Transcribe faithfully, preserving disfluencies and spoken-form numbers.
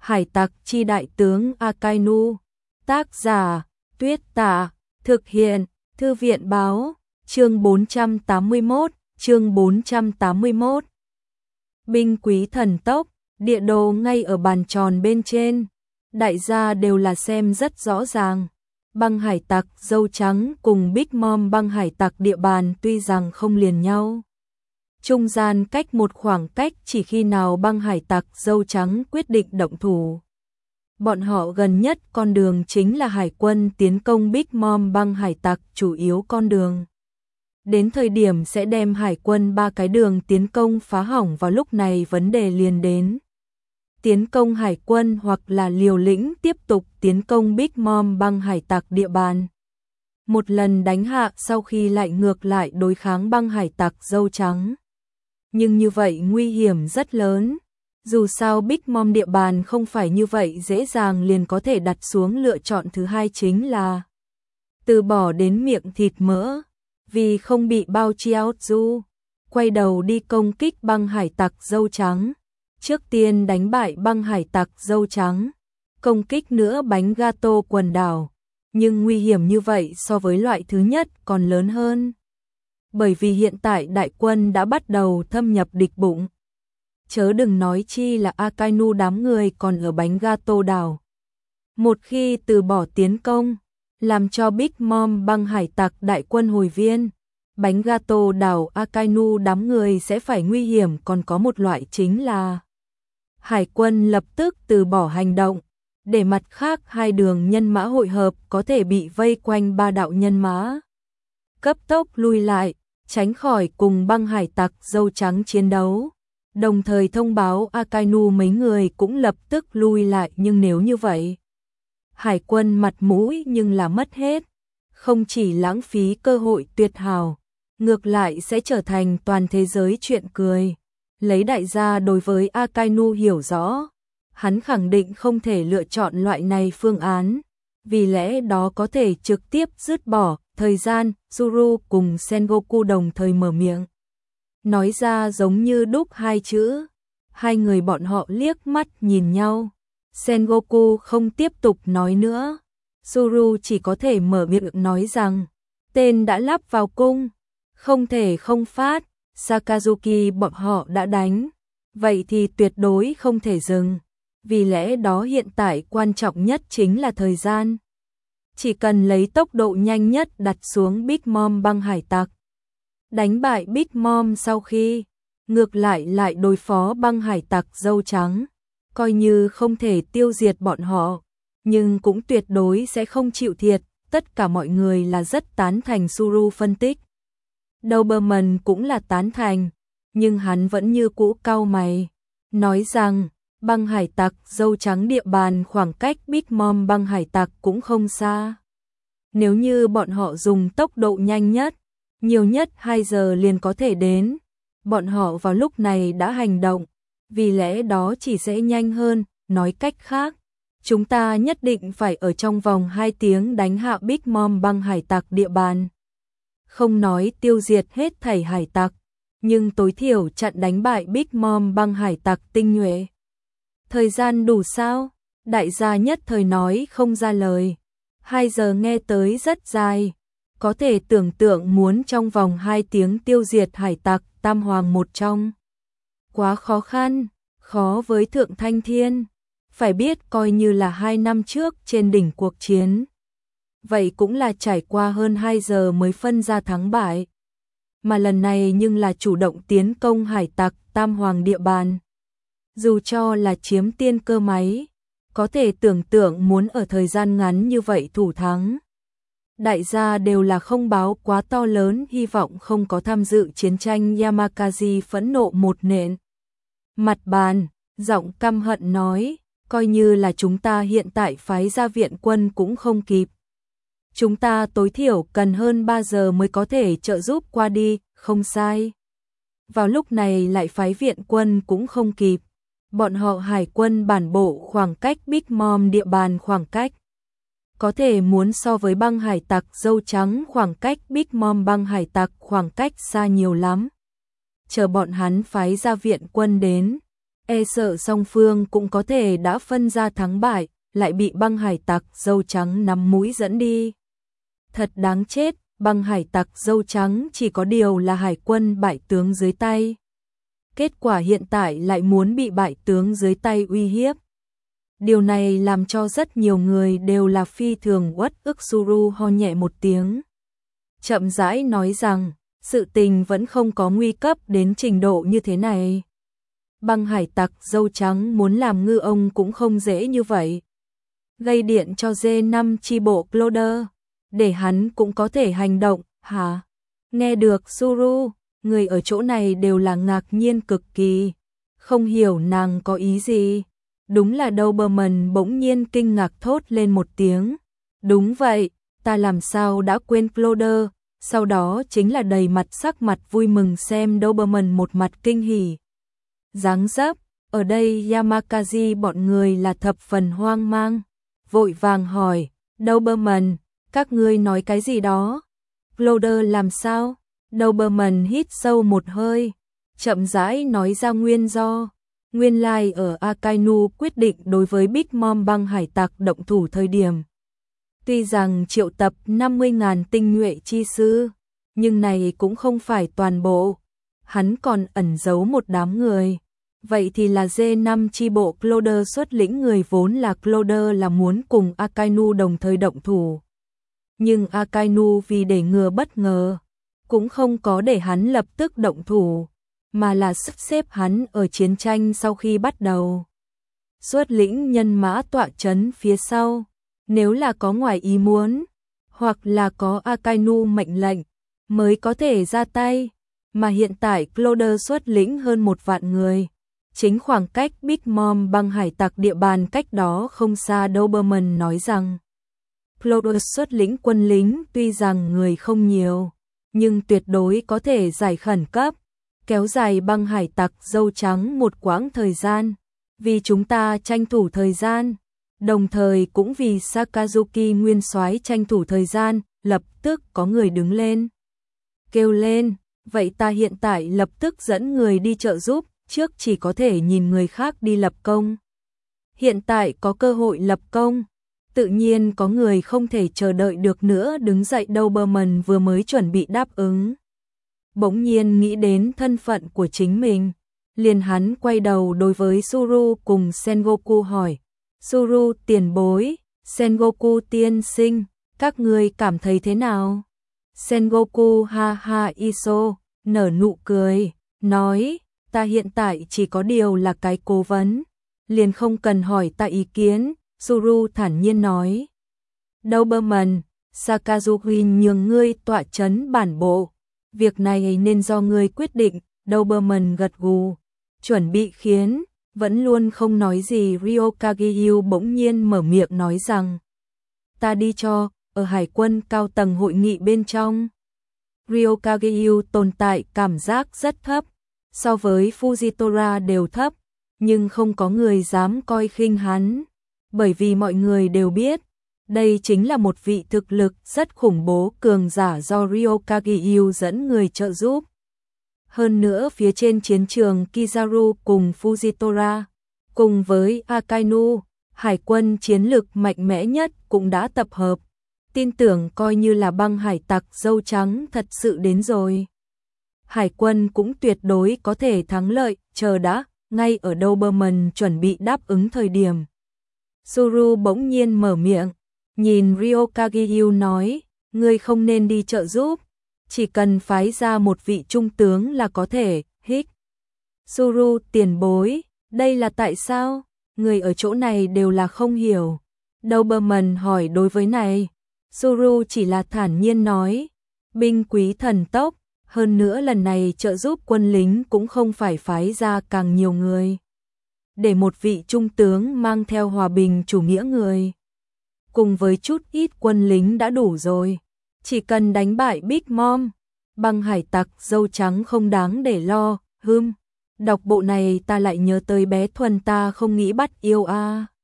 Hải tặc chi đại tướng Akainu. Tác giả, Tuyết Tả. Thực hiện, Thư viện báo. Chương bốn trăm tám mươi mốt, chương bốn trăm tám mươi mốt. Binh quý thần tốc, địa đồ ngay ở bàn tròn bên trên. Đại gia đều là xem rất rõ ràng. Băng hải tặc dâu trắng cùng Big Mom băng hải tặc địa bàn tuy rằng không liền nhau. Trung gian cách một khoảng cách chỉ khi nào băng hải tặc dâu trắng quyết định động thủ. Bọn họ gần nhất con đường chính là hải quân tiến công Big Mom băng hải tặc chủ yếu con đường. Đến thời điểm sẽ đem hải quân ba cái đường tiến công phá hỏng vào lúc này vấn đề liền đến. Tiến công hải quân hoặc là liều lĩnh tiếp tục tiến công Big Mom băng hải tặc địa bàn. Một lần đánh hạ sau khi lại ngược lại đối kháng băng hải tặc dâu trắng. Nhưng như vậy nguy hiểm rất lớn. Dù sao Big Mom địa bàn không phải như vậy dễ dàng liền có thể đặt xuống, lựa chọn thứ hai chính là từ bỏ đến miệng thịt mỡ. Vì không bị bao chiao du, quay đầu đi công kích băng hải tặc dâu trắng. Trước tiên đánh bại băng hải tặc dâu trắng, công kích nữa bánh gato quần đảo. Nhưng nguy hiểm như vậy so với loại thứ nhất còn lớn hơn. Bởi vì hiện tại đại quân đã bắt đầu thâm nhập địch bụng. Chớ đừng nói chi là Akainu đám người còn ở bánh gato đảo. Một khi từ bỏ tiến công, làm cho Big Mom băng hải tặc đại quân hồi viên, bánh gato đảo Akainu đám người sẽ phải nguy hiểm. Còn có một loại chính là hải quân lập tức từ bỏ hành động, để mặt khác hai đường nhân mã hội hợp có thể bị vây quanh ba đạo nhân mã. Cấp tốc lui lại, tránh khỏi cùng băng hải tặc dâu trắng chiến đấu. Đồng thời thông báo Akainu mấy người cũng lập tức lui lại, nhưng nếu như vậy, hải quân mặt mũi nhưng là mất hết, không chỉ lãng phí cơ hội tuyệt hảo, ngược lại sẽ trở thành toàn thế giới chuyện cười. Lấy đại gia đối với Akainu hiểu rõ, hắn khẳng định không thể lựa chọn loại này phương án, vì lẽ đó có thể trực tiếp dứt bỏ. Thời gian, Zuru cùng Sengoku đồng thời mở miệng. Nói ra giống như đúc hai chữ. Hai người bọn họ liếc mắt nhìn nhau. Sengoku không tiếp tục nói nữa. Zuru chỉ có thể mở miệng nói rằng tên đã lắp vào cung, không thể không phát. Sakazuki bọn họ đã đánh, vậy thì tuyệt đối không thể dừng. Vì lẽ đó hiện tại quan trọng nhất chính là thời gian. Chỉ cần lấy tốc độ nhanh nhất đặt xuống Big Mom băng hải tặc. Đánh bại Big Mom sau khi, ngược lại lại đối phó băng hải tặc dâu trắng. Coi như không thể tiêu diệt bọn họ, nhưng cũng tuyệt đối sẽ không chịu thiệt. Tất cả mọi người là rất tán thành Zuru phân tích. Doberman cũng là tán thành, nhưng hắn vẫn như cũ cau mày. Nói rằng, băng hải tặc dâu trắng địa bàn khoảng cách Big Mom băng hải tặc cũng không xa. Nếu như bọn họ dùng tốc độ nhanh nhất, nhiều nhất hai giờ liền có thể đến. Bọn họ vào lúc này đã hành động, vì lẽ đó chỉ sẽ nhanh hơn. Nói cách khác, chúng ta nhất định phải ở trong vòng hai tiếng đánh hạ Big Mom băng hải tặc địa bàn. Không nói tiêu diệt hết thảy hải tặc, nhưng tối thiểu chặn đánh bại Big Mom băng hải tặc tinh nhuệ. Thời gian đủ sao? Đại gia nhất thời nói không ra lời. Hai giờ nghe tới rất dài. Có thể tưởng tượng muốn trong vòng hai tiếng tiêu diệt hải tặc tam hoàng một trong. Quá khó khăn, khó với Thượng Thanh Thiên. Phải biết coi như là hai năm trước trên đỉnh cuộc chiến. Vậy cũng là trải qua hơn hai giờ mới phân ra thắng bại. Mà lần này nhưng là chủ động tiến công hải tặc tam hoàng địa bàn. Dù cho là chiếm tiên cơ máy, có thể tưởng tượng muốn ở thời gian ngắn như vậy thủ thắng. Đại gia đều là không báo quá to lớn, hy vọng không có tham dự chiến tranh. Yamakazi phẫn nộ một nện mặt bàn, giọng căm hận nói, coi như là chúng ta hiện tại phái ra viện quân cũng không kịp. Chúng ta tối thiểu cần hơn ba giờ mới có thể trợ giúp qua đi, không sai. Vào lúc này lại phái viện quân cũng không kịp. Bọn họ hải quân bản bộ khoảng cách Big Mom địa bàn khoảng cách. Có thể muốn so với băng hải tặc dâu trắng khoảng cách Big Mom băng hải tặc khoảng cách xa nhiều lắm. Chờ bọn hắn phái ra viện quân đến, e sợ song phương cũng có thể đã phân ra thắng bại, lại bị băng hải tặc dâu trắng nắm mũi dẫn đi. Thật đáng chết, băng hải tặc dâu trắng chỉ có điều là hải quân bại tướng dưới tay. Kết quả hiện tại lại muốn bị bại tướng dưới tay uy hiếp. Điều này làm cho rất nhiều người đều là phi thường uất ức. Suru ho nhẹ một tiếng, chậm rãi nói rằng, sự tình vẫn không có nguy cấp đến trình độ như thế này. Băng hải tặc dâu trắng muốn làm ngư ông cũng không dễ như vậy. Gây điện cho dê năm chi bộ Cloder, để hắn cũng có thể hành động, hả? Nghe được Suru, người ở chỗ này đều là ngạc nhiên cực kỳ, không hiểu nàng có ý gì. Đúng là Doberman bỗng nhiên kinh ngạc thốt lên một tiếng. Đúng vậy, ta làm sao đã quên Cloder. Sau đó chính là đầy mặt sắc mặt vui mừng xem Doberman một mặt kinh hỉ. Dáng dấp, ở đây Yamakazi bọn người là thập phần hoang mang. Vội vàng hỏi, Doberman, các ngươi nói cái gì đó? Cloder làm sao? Doberman hít sâu một hơi, chậm rãi nói ra nguyên do. Nguyên lai ở Akainu quyết định đối với Big Mom băng hải tặc động thủ thời điểm. Tuy rằng triệu tập năm mươi nghìn tinh nhuệ chi sư, nhưng này cũng không phải toàn bộ. Hắn còn ẩn giấu một đám người. Vậy thì là dê năm chi bộ Cloder xuất lĩnh người vốn là Cloder là muốn cùng Akainu đồng thời động thủ. Nhưng Akainu vì để ngừa bất ngờ, cũng không có để hắn lập tức động thủ, mà là sắp xếp hắn ở chiến tranh sau khi bắt đầu. Xuất lĩnh nhân mã tọa trấn phía sau, nếu là có ngoài ý muốn, hoặc là có Akainu mệnh lệnh, mới có thể ra tay. Mà hiện tại Cloder xuất lĩnh hơn một vạn người. Chính khoảng cách Big Mom băng hải tặc địa bàn cách đó không xa. Doberman nói rằng Cloder xuất lĩnh quân lính tuy rằng người không nhiều, nhưng tuyệt đối có thể giải khẩn cấp, kéo dài băng hải tặc dâu trắng một quãng thời gian. Vì chúng ta tranh thủ thời gian, đồng thời cũng vì Sakazuki nguyên soái tranh thủ thời gian. Lập tức có người đứng lên, kêu lên, vậy ta hiện tại lập tức dẫn người đi trợ giúp. Trước chỉ có thể nhìn người khác đi lập công, hiện tại có cơ hội lập công, tự nhiên có người không thể chờ đợi được nữa đứng dậy. Doberman vừa mới chuẩn bị đáp ứng, bỗng nhiên nghĩ đến thân phận của chính mình, liền hắn quay đầu đối với Suru cùng Sengoku hỏi, Suru tiền bối, Sengoku tiên sinh, các ngươi cảm thấy thế nào? Sengoku ha ha iso, nở nụ cười, nói, ta hiện tại chỉ có điều là cái cố vấn, liền không cần hỏi ta ý kiến. Suru thản nhiên nói, Doberman, Sakazuki nhường ngươi tọa trấn bản bộ, việc này nên do ngươi quyết định. Doberman gật gù, chuẩn bị khiến, vẫn luôn không nói gì. Ryokage bỗng nhiên mở miệng nói rằng, ta đi cho, ở hải quân cao tầng hội nghị bên trong. Ryokage tồn tại cảm giác rất thấp, so với Fujitora đều thấp, nhưng không có người dám coi khinh hắn, bởi vì mọi người đều biết, đây chính là một vị thực lực rất khủng bố cường giả do Ryokage dẫn người trợ giúp. Hơn nữa phía trên chiến trường Kizaru cùng Fujitora, cùng với Akainu, hải quân chiến lực mạnh mẽ nhất cũng đã tập hợp, tin tưởng coi như là băng hải tặc dâu trắng thật sự đến rồi, hải quân cũng tuyệt đối có thể thắng lợi. Chờ đã, ngay ở Doberman chuẩn bị đáp ứng thời điểm, Suru bỗng nhiên mở miệng, nhìn Ryokage nói, ngươi không nên đi trợ giúp, chỉ cần phái ra một vị trung tướng là có thể. Hích, Suru tiền bối, đây là tại sao? Người ở chỗ này đều là không hiểu. Doberman hỏi đối với này, Suru chỉ là thản nhiên nói, binh quý thần tốc, hơn nữa lần này trợ giúp quân lính cũng không phải phái ra càng nhiều người, để một vị trung tướng mang theo hòa bình chủ nghĩa người, cùng với chút ít quân lính đã đủ rồi, chỉ cần đánh bại Big Mom, băng hải tặc dâu trắng không đáng để lo. Hừm, đọc bộ này ta lại nhớ tới bé Thuần ta không nghĩ bắt yêu a. À.